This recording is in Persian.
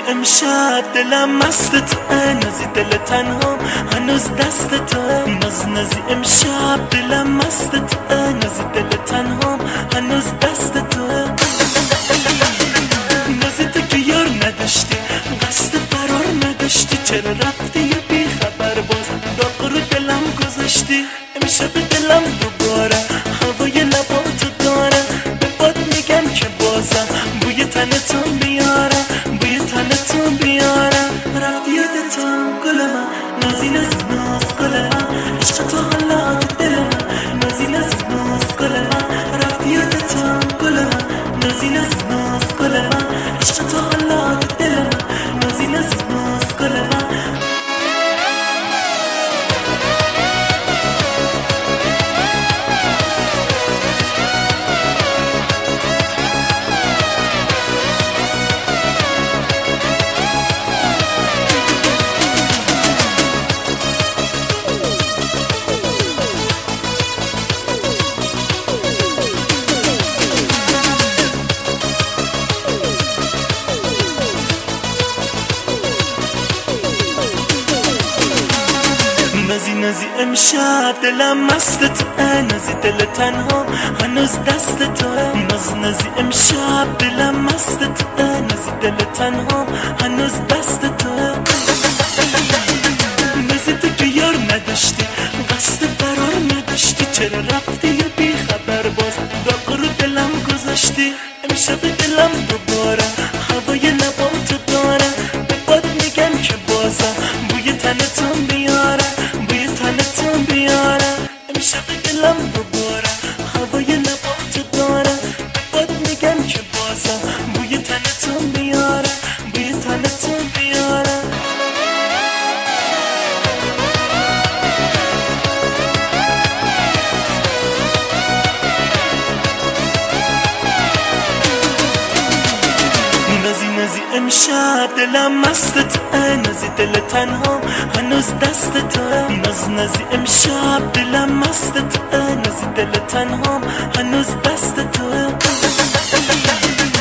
امشب دلم مست توه، نازی دل تنها هنوز دست توه. نازی امشب دلم مست توه، نازی دل تنها هنوز دست توه. نازی تو که یار نداشتی، قصد فرار نداشتی، چرا رفتی یه بی خبر باز داغ رو دلم گذاشتی. امشب دلم دوباره هوای لباتو داره، به باد میگم که بازم بوی تنتو بیاره، بوی تنتو بیاره. رفتی یادتم گل من، نازی نازی ناز گل من، عشق تو حالا تو دل من، نازی نازی ناز گل من. رفتی یادتم گل من، نازی نازی ناز گل من، عشق تو حالا تو دل من، نازی نازی ناز گل من. نازی امشب دلم مست توه، نازی دل تنها هنوز دست توه. نازی امشب دلم مست توه، نازی دل تنها هنوز دست توه. نازی تو که یار نداشتی، قصد فرار نداشتی، چرا رفتی یه بی خبر باز داغ رو دلم گذاشتی. امشب دلم دوباره هوای لباتو داره، به باد میگم که بازم بوی تنتو بیاره، بوی تنتو بیاره. امشب دلم دوباره هوای لباتو داره، به باد میگم که بازم بوی تنتو بیاره، بوی تنتو بیاره. نازی امشب دلم مست توه، نازی دل تنها هنوز دست توه. نازی امشب دلم مست توه، نازی دل تنها هنوز دست توه.